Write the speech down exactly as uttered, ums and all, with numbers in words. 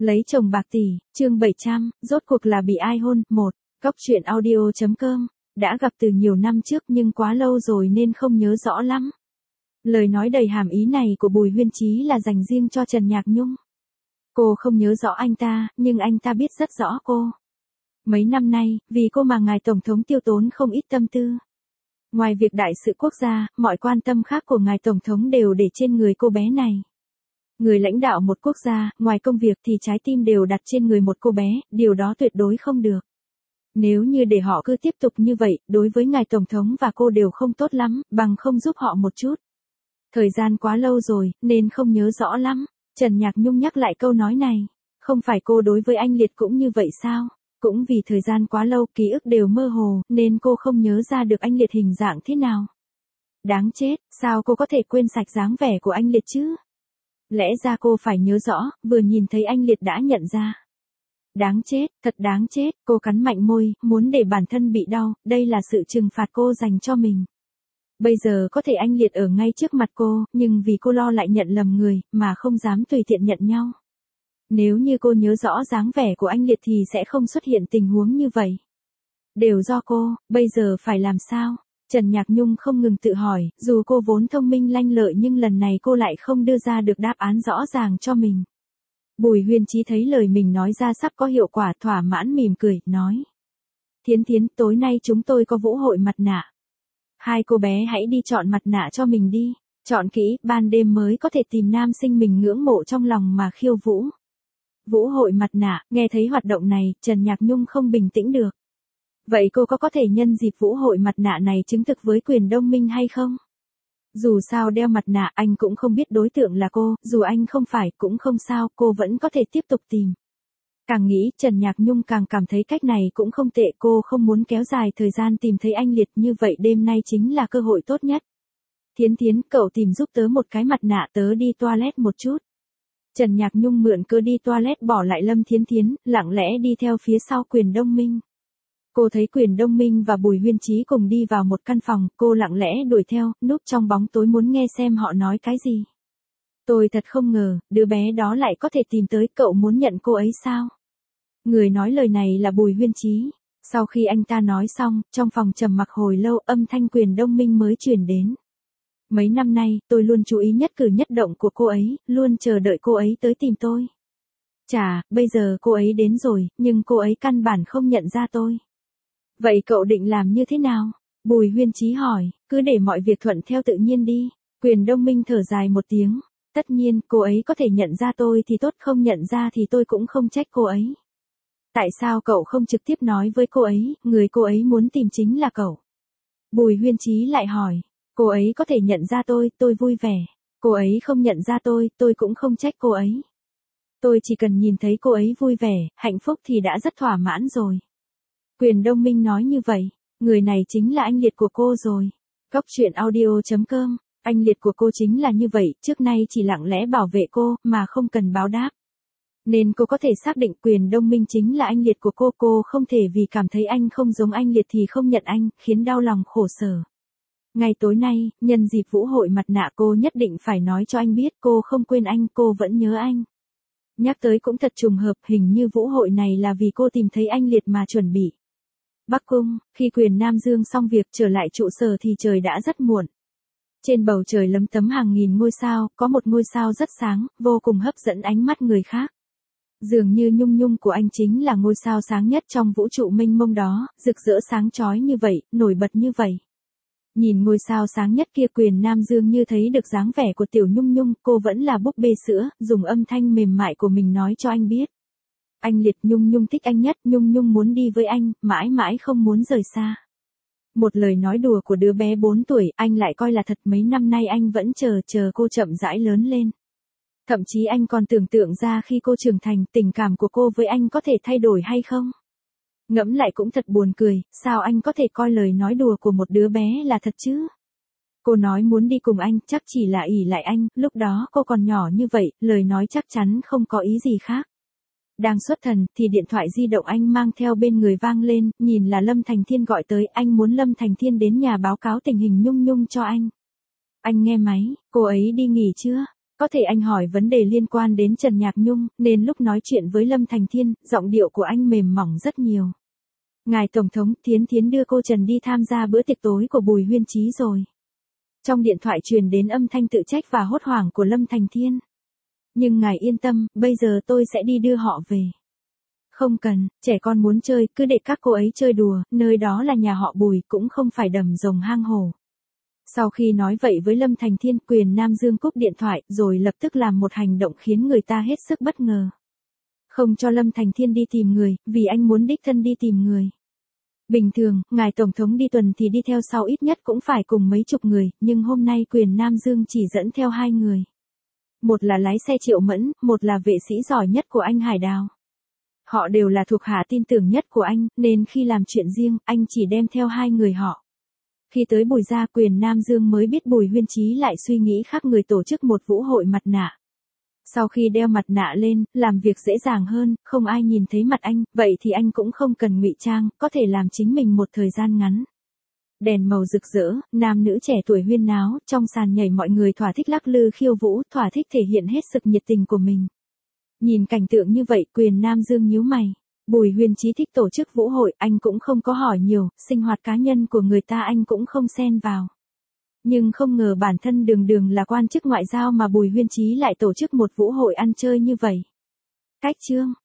Lấy chồng bạc tỷ, chương bảy trăm, rốt cuộc là bị ai hôn, một, Cóc truyện audio chấm com, đã gặp từ nhiều năm trước nhưng quá lâu rồi nên không nhớ rõ lắm. Lời nói đầy hàm ý này của Bùi Huyên Chí là dành riêng cho Trần Nhạc Nhung. Cô không nhớ rõ anh ta, nhưng anh ta biết rất rõ cô. Mấy năm nay, vì cô mà ngài Tổng thống tiêu tốn không ít tâm tư. Ngoài việc đại sự quốc gia, mọi quan tâm khác của ngài Tổng thống đều để trên người cô bé này. Người lãnh đạo một quốc gia, ngoài công việc thì trái tim đều đặt trên người một cô bé, điều đó tuyệt đối không được. Nếu như để họ cứ tiếp tục như vậy, đối với ngài Tổng thống và cô đều không tốt lắm, bằng không giúp họ một chút. Thời gian quá lâu rồi, nên không nhớ rõ lắm. Trần Nhạc Nhung nhắc lại câu nói này. Không phải cô đối với anh Liệt cũng như vậy sao? Cũng vì thời gian quá lâu, ký ức đều mơ hồ, nên cô không nhớ ra được anh Liệt hình dạng thế nào. Đáng chết, sao cô có thể quên sạch dáng vẻ của anh Liệt chứ? Lẽ ra cô phải nhớ rõ, vừa nhìn thấy anh Liệt đã nhận ra. Đáng chết, thật đáng chết, cô cắn mạnh môi, muốn để bản thân bị đau, đây là sự trừng phạt cô dành cho mình. Bây giờ có thể anh Liệt ở ngay trước mặt cô, nhưng vì cô lo lại nhận lầm người, mà không dám tùy tiện nhận nhau. Nếu như cô nhớ rõ dáng vẻ của anh Liệt thì sẽ không xuất hiện tình huống như vậy. Đều do cô, bây giờ phải làm sao? Trần Nhạc Nhung không ngừng tự hỏi, dù cô vốn thông minh lanh lợi nhưng lần này cô lại không đưa ra được đáp án rõ ràng cho mình. Bùi Huyên Chí thấy lời mình nói ra sắp có hiệu quả, thỏa mãn mỉm cười, nói. Thiến Thiến, tối nay chúng tôi có vũ hội mặt nạ. Hai cô bé hãy đi chọn mặt nạ cho mình đi. Chọn kỹ, ban đêm mới có thể tìm nam sinh mình ngưỡng mộ trong lòng mà khiêu vũ. Vũ hội mặt nạ, nghe thấy hoạt động này, Trần Nhạc Nhung không bình tĩnh được. Vậy cô có có thể nhân dịp vũ hội mặt nạ này chứng thực với Quyền Đông Minh hay không? Dù sao đeo mặt nạ anh cũng không biết đối tượng là cô, dù anh không phải cũng không sao, cô vẫn có thể tiếp tục tìm. Càng nghĩ, Trần Nhạc Nhung càng cảm thấy cách này cũng không tệ, cô không muốn kéo dài thời gian tìm thấy anh Liệt, như vậy đêm nay chính là cơ hội tốt nhất. Thiến Thiến, cậu tìm giúp tớ một cái mặt nạ, tớ đi toilet một chút. Trần Nhạc Nhung mượn cơ đi toilet bỏ lại Lâm Thiến Thiến, lặng lẽ đi theo phía sau Quyền Đông Minh. Cô thấy Quyền Đông Minh và Bùi Huyên Chí cùng đi vào một căn phòng, cô lặng lẽ đuổi theo, núp trong bóng tối muốn nghe xem họ nói cái gì. Tôi thật không ngờ, đứa bé đó lại có thể tìm tới, cậu muốn nhận cô ấy sao? Người nói lời này là Bùi Huyên Chí. Sau khi anh ta nói xong, trong phòng trầm mặc hồi lâu, âm thanh Quyền Đông Minh mới truyền đến. Mấy năm nay, tôi luôn chú ý nhất cử nhất động của cô ấy, luôn chờ đợi cô ấy tới tìm tôi. Chà, bây giờ cô ấy đến rồi, nhưng cô ấy căn bản không nhận ra tôi. Vậy cậu định làm như thế nào? Bùi Huyên Chí hỏi, cứ để mọi việc thuận theo tự nhiên đi. Quyền Đông Minh thở dài một tiếng. Tất nhiên, cô ấy có thể nhận ra tôi thì tốt, không nhận ra thì tôi cũng không trách cô ấy. Tại sao cậu không trực tiếp nói với cô ấy, người cô ấy muốn tìm chính là cậu? Bùi Huyên Chí lại hỏi, cô ấy có thể nhận ra tôi, tôi vui vẻ. Cô ấy không nhận ra tôi, tôi cũng không trách cô ấy. Tôi chỉ cần nhìn thấy cô ấy vui vẻ, hạnh phúc thì đã rất thỏa mãn rồi. Quyền Đông Minh nói như vậy, người này chính là anh Liệt của cô rồi. Cóc truyện audio chấm com, anh Liệt của cô chính là như vậy, trước nay chỉ lặng lẽ bảo vệ cô, mà không cần báo đáp. Nên cô có thể xác định Quyền Đông Minh chính là anh Liệt của cô, cô không thể vì cảm thấy anh không giống anh Liệt thì không nhận anh, khiến đau lòng khổ sở. Ngày tối nay, nhân dịp vũ hội mặt nạ cô nhất định phải nói cho anh biết cô không quên anh, cô vẫn nhớ anh. Nhắc tới cũng thật trùng hợp, hình như vũ hội này là vì cô tìm thấy anh Liệt mà chuẩn bị. Bắc Cung, khi Quyền Nam Dương xong việc trở lại trụ sở thì trời đã rất muộn. Trên bầu trời lấm tấm hàng nghìn ngôi sao, có một ngôi sao rất sáng, vô cùng hấp dẫn ánh mắt người khác. Dường như Nhung Nhung của anh chính là ngôi sao sáng nhất trong vũ trụ mênh mông đó, rực rỡ sáng chói như vậy, nổi bật như vậy. Nhìn ngôi sao sáng nhất kia, Quyền Nam Dương như thấy được dáng vẻ của tiểu Nhung Nhung, cô vẫn là búp bê sữa, dùng âm thanh mềm mại của mình nói cho anh biết. Anh Liệt, Nhung Nhung thích anh nhất, Nhung Nhung muốn đi với anh, mãi mãi không muốn rời xa. Một lời nói đùa của đứa bé bốn tuổi, anh lại coi là thật, mấy năm nay anh vẫn chờ, chờ cô chậm rãi lớn lên. Thậm chí anh còn tưởng tượng ra khi cô trưởng thành, tình cảm của cô với anh có thể thay đổi hay không. Ngẫm lại cũng thật buồn cười, sao anh có thể coi lời nói đùa của một đứa bé là thật chứ? Cô nói muốn đi cùng anh, chắc chỉ là ỷ lại anh, lúc đó cô còn nhỏ như vậy, lời nói chắc chắn không có ý gì khác. Đang xuất thần, thì điện thoại di động anh mang theo bên người vang lên, nhìn là Lâm Thành Thiên gọi tới, anh muốn Lâm Thành Thiên đến nhà báo cáo tình hình Nhung Nhung cho anh. Anh nghe máy, cô ấy đi nghỉ chưa? Có thể anh hỏi vấn đề liên quan đến Trần Nhạc Nhung, nên lúc nói chuyện với Lâm Thành Thiên, giọng điệu của anh mềm mỏng rất nhiều. Ngài Tổng thống, Thiến Thiến đưa cô Trần đi tham gia bữa tiệc tối của Bùi Huyên Chí rồi. Trong điện thoại truyền đến âm thanh tự trách và hốt hoảng của Lâm Thành Thiên. Nhưng ngài yên tâm, bây giờ tôi sẽ đi đưa họ về. Không cần, trẻ con muốn chơi, cứ để các cô ấy chơi đùa, nơi đó là nhà họ Bùi, cũng không phải đầm rồng hang hổ. Sau khi nói vậy với Lâm Thành Thiên, Quyền Nam Dương cúp điện thoại, rồi lập tức làm một hành động khiến người ta hết sức bất ngờ. Không cho Lâm Thành Thiên đi tìm người, vì anh muốn đích thân đi tìm người. Bình thường, ngài Tổng thống đi tuần thì đi theo sau ít nhất cũng phải cùng mấy chục người, nhưng hôm nay Quyền Nam Dương chỉ dẫn theo hai người. Một là lái xe Triệu Mẫn, một là vệ sĩ giỏi nhất của anh Hải Đào. Họ đều là thuộc hạ tin tưởng nhất của anh, nên khi làm chuyện riêng, anh chỉ đem theo hai người họ. Khi tới Bùi gia, Quyền Nam Dương mới biết Bùi Huyên Chí lại suy nghĩ khác người tổ chức một vũ hội mặt nạ. Sau khi đeo mặt nạ lên, làm việc dễ dàng hơn, không ai nhìn thấy mặt anh, vậy thì anh cũng không cần ngụy trang, có thể làm chính mình một thời gian ngắn. Đèn màu rực rỡ, nam nữ trẻ tuổi huyên náo, trong sàn nhảy mọi người thỏa thích lắc lư khiêu vũ, thỏa thích thể hiện hết sức nhiệt tình của mình. Nhìn cảnh tượng như vậy, Quyền Nam Dương nhíu mày. Bùi Huyên Chí thích tổ chức vũ hội, anh cũng không có hỏi nhiều, sinh hoạt cá nhân của người ta anh cũng không xen vào. Nhưng không ngờ bản thân đường đường là quan chức ngoại giao mà Bùi Huyên Chí lại tổ chức một vũ hội ăn chơi như vậy. Cách chương